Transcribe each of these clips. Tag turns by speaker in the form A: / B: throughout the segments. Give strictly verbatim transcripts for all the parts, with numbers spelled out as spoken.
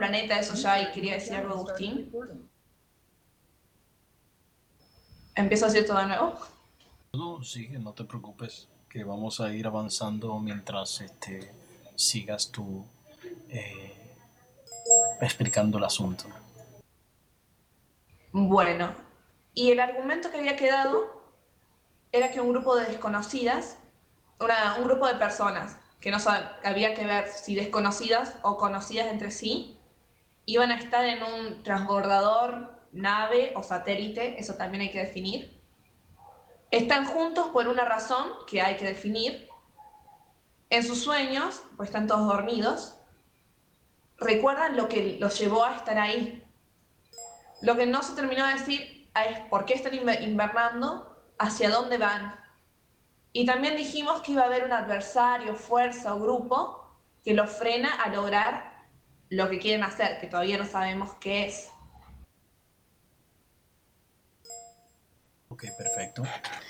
A: planeta, eso ya, y quería decir algo, Agustín. ¿Empiezo a decir todo de nuevo?
B: No, sí, no te preocupes, que vamos a ir avanzando mientras este, sigas tú eh, explicando el asunto.
A: Bueno, y el argumento que había quedado era que un grupo de desconocidas, una, un grupo de personas que no sab- había que ver si desconocidas o conocidas entre sí, iban a estar en un transbordador, nave o satélite, eso también hay que definir. Están juntos por una razón que hay que definir. En sus sueños, pues están todos dormidos, recuerdan lo que los llevó a estar ahí. Lo que no se terminó de decir es por qué están invernando, hacia dónde van. Y también dijimos que iba a haber un adversario, fuerza o grupo que los frena a lograr lo que quieren hacer, que todavía no sabemos qué es.
B: Ok, perfecto.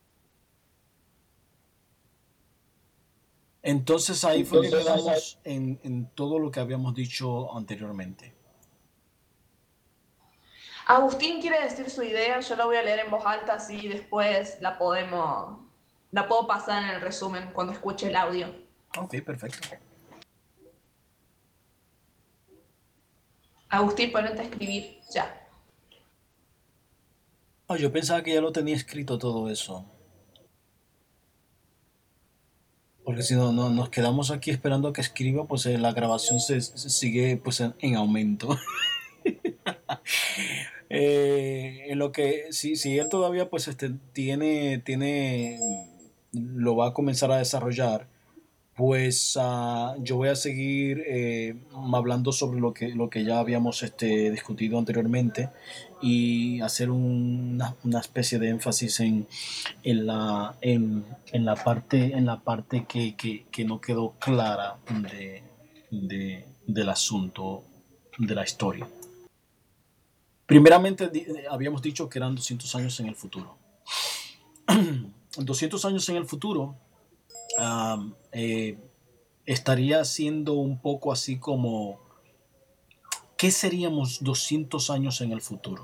B: Entonces ahí fue que quedamos en, en todo lo que habíamos dicho anteriormente.
A: Agustín quiere decir su idea, yo la voy a leer en voz alta, así después la podemos, la puedo pasar en el resumen cuando escuche el audio.
B: Ok, perfecto.
A: Agustín, ponete a escribir ya.
B: Ah, yo pensaba que ya lo tenía escrito todo eso. Porque si no, no nos quedamos aquí esperando a que escriba, pues eh, la grabación se, se sigue pues en, en aumento. Eh, en lo que si, si él todavía pues este tiene tiene lo va a comenzar a desarrollar, pues uh, yo voy a seguir eh, hablando sobre lo que lo que ya habíamos este discutido anteriormente y hacer una, una especie de énfasis en, en la en, en la parte en la parte que, que, que no quedó clara de, de, del asunto de la historia. Primeramente habíamos dicho que eran doscientos años en el futuro. doscientos años en el futuro um, eh, estaría siendo un poco así como ¿qué seríamos doscientos años en el futuro?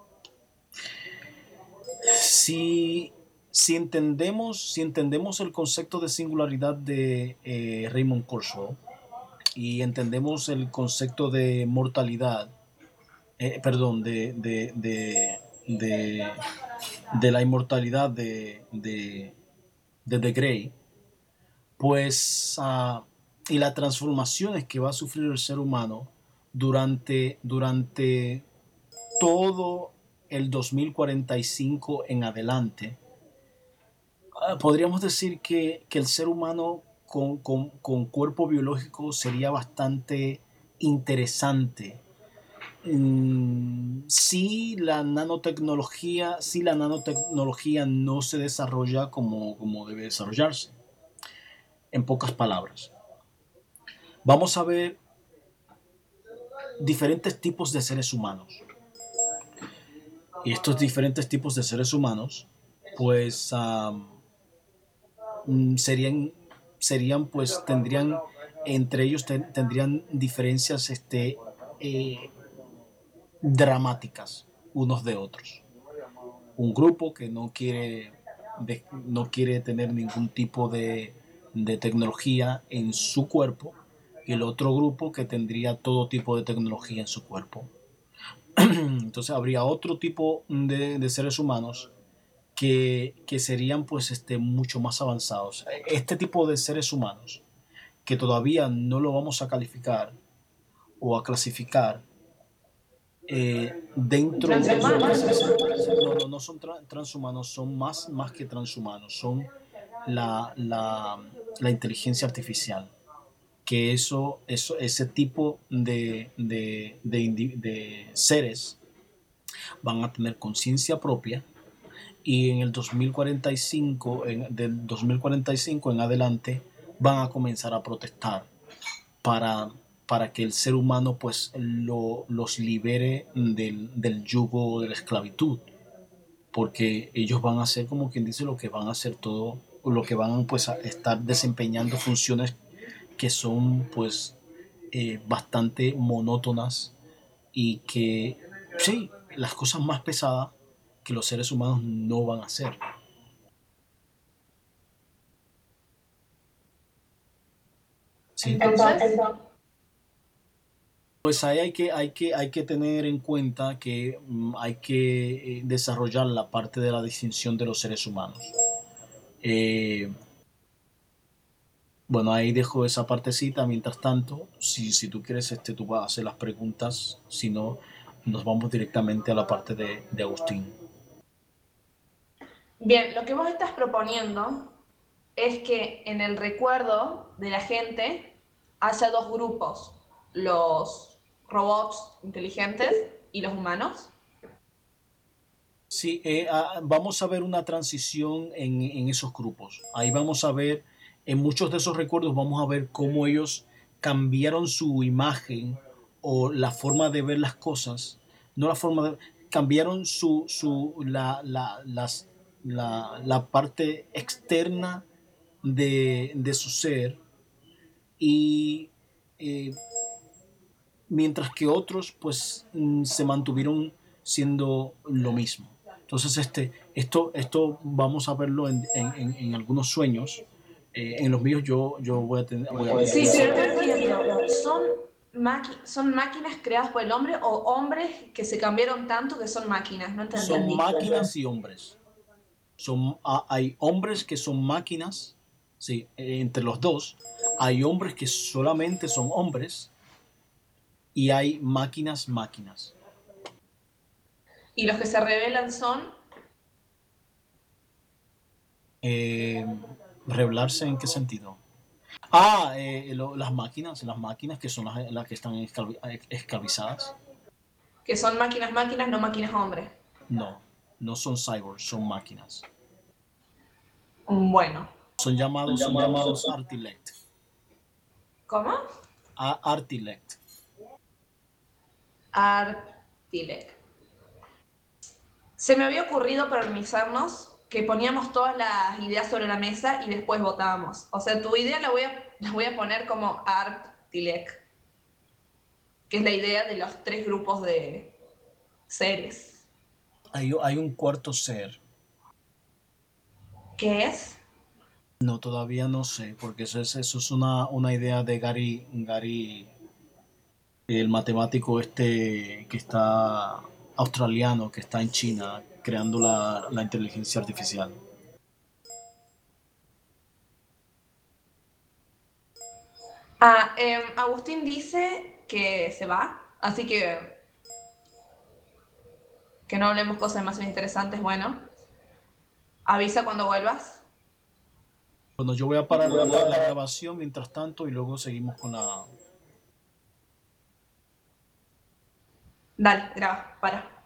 B: Si, si entendemos si entendemos el concepto de singularidad de eh, Raymond Kurzweil y entendemos el concepto de mortalidad, eh, perdón, de, de, de, de, de la inmortalidad de, de, de The Grey, pues, uh, y las transformaciones que va a sufrir el ser humano durante, durante todo el dos mil cuarenta y cinco en adelante, uh, podríamos decir que, que el ser humano con, con, con cuerpo biológico sería bastante interesante. Mm, si la nanotecnología, si la nanotecnología no se desarrolla como, como debe desarrollarse. En pocas palabras, vamos a ver diferentes tipos de seres humanos. Y estos diferentes tipos de seres humanos, pues um, serían, serían, pues tendrían, entre ellos ten, tendrían diferencias este, eh, dramáticas unos de otros. Un grupo que no quiere, de, no quiere tener ningún tipo de, de tecnología en su cuerpo y el otro grupo que tendría todo tipo de tecnología en su cuerpo. Entonces habría otro tipo de, de seres humanos que, que, serían pues este, mucho más avanzados. Este tipo de seres humanos que todavía no lo vamos a calificar o a clasificar eh, dentro de lo que es, no, no, no son tra- transhumanos, son más, más que transhumanos, son la, la, la inteligencia artificial. Que eso, eso ese tipo de, de, de, de seres van a tener conciencia propia y en el dos mil cuarenta y cinco, en, del dos mil cuarenta y cinco en adelante, van a comenzar a protestar para, para que el ser humano pues lo, los libere del, del yugo de la esclavitud, porque ellos van a hacer como quien dice lo que van a hacer todo, lo que van pues a estar desempeñando funciones que son pues eh, bastante monótonas y que sí, las cosas más pesadas que los seres humanos no van a hacer. ¿Sí?
A: Entonces,
B: Pues ahí hay que, hay que, hay que tener en cuenta que mm, hay que eh, desarrollar la parte de la distinción de los seres humanos. Eh, bueno, ahí dejo esa partecita. Mientras tanto, si, si tú quieres, este, tú vas a hacer las preguntas. Si no, nos vamos directamente a la parte de, de Agustín.
A: bien, lo que vos estás proponiendo es que en el recuerdo de la gente haya dos grupos, los robots inteligentes y los humanos.
B: Sí, eh, ah, vamos a ver una transición en, en esos grupos. Ahí vamos a ver, en muchos de esos recuerdos, vamos a ver cómo ellos cambiaron su imagen o la forma de ver las cosas. No la forma de... Cambiaron su, su, la, la, las, la, la parte externa de, de su ser y eh, mientras que otros pues mm, se mantuvieron siendo lo mismo. Entonces este, esto, esto vamos a verlo en, en, en algunos sueños. Eh, en los míos yo, yo voy a tener... Voy a
A: Sí,
B: utilizar...
A: pero no entiendo. ¿Son, maqui- ¿Son máquinas creadas por el hombre o hombres que se cambiaron tanto que son máquinas? No
B: Son
A: entendí.
B: máquinas y hombres. Son, ah, hay hombres que son máquinas, sí, eh, entre los dos. Hay hombres que solamente son hombres y hay máquinas, máquinas.
A: Y los que se revelan son,
B: Eh, ¿Revelarse en qué sentido? Ah, eh, lo- las máquinas, las máquinas que son las, las que están esclavi- esclavizadas.
A: que son máquinas, máquinas, no máquinas hombres.
B: No, no son cyborgs, son máquinas.
A: Bueno,
B: Son llamados, son llamados Artilect.
A: ¿cómo?
B: A Artilect.
A: Artilec. Se me había ocurrido para organizarnos que poníamos todas las ideas sobre la mesa y después votábamos. O sea, tu idea la voy a, la voy a poner como Artilec, que es la idea de los tres grupos de seres.
B: Hay, hay un cuarto ser.
A: ¿Qué es?
B: No, todavía no sé, porque eso es, eso es una, una idea de Gary, Gary, el matemático este que está australiano, que está en China, creando la, la inteligencia artificial.
A: Ah, eh, Agustín dice que se va, así que que no hablemos cosas más interesantes. Bueno, avisa cuando vuelvas.
B: Bueno, yo voy a parar la, la grabación mientras tanto y luego seguimos con la,
A: Dale, graba, para.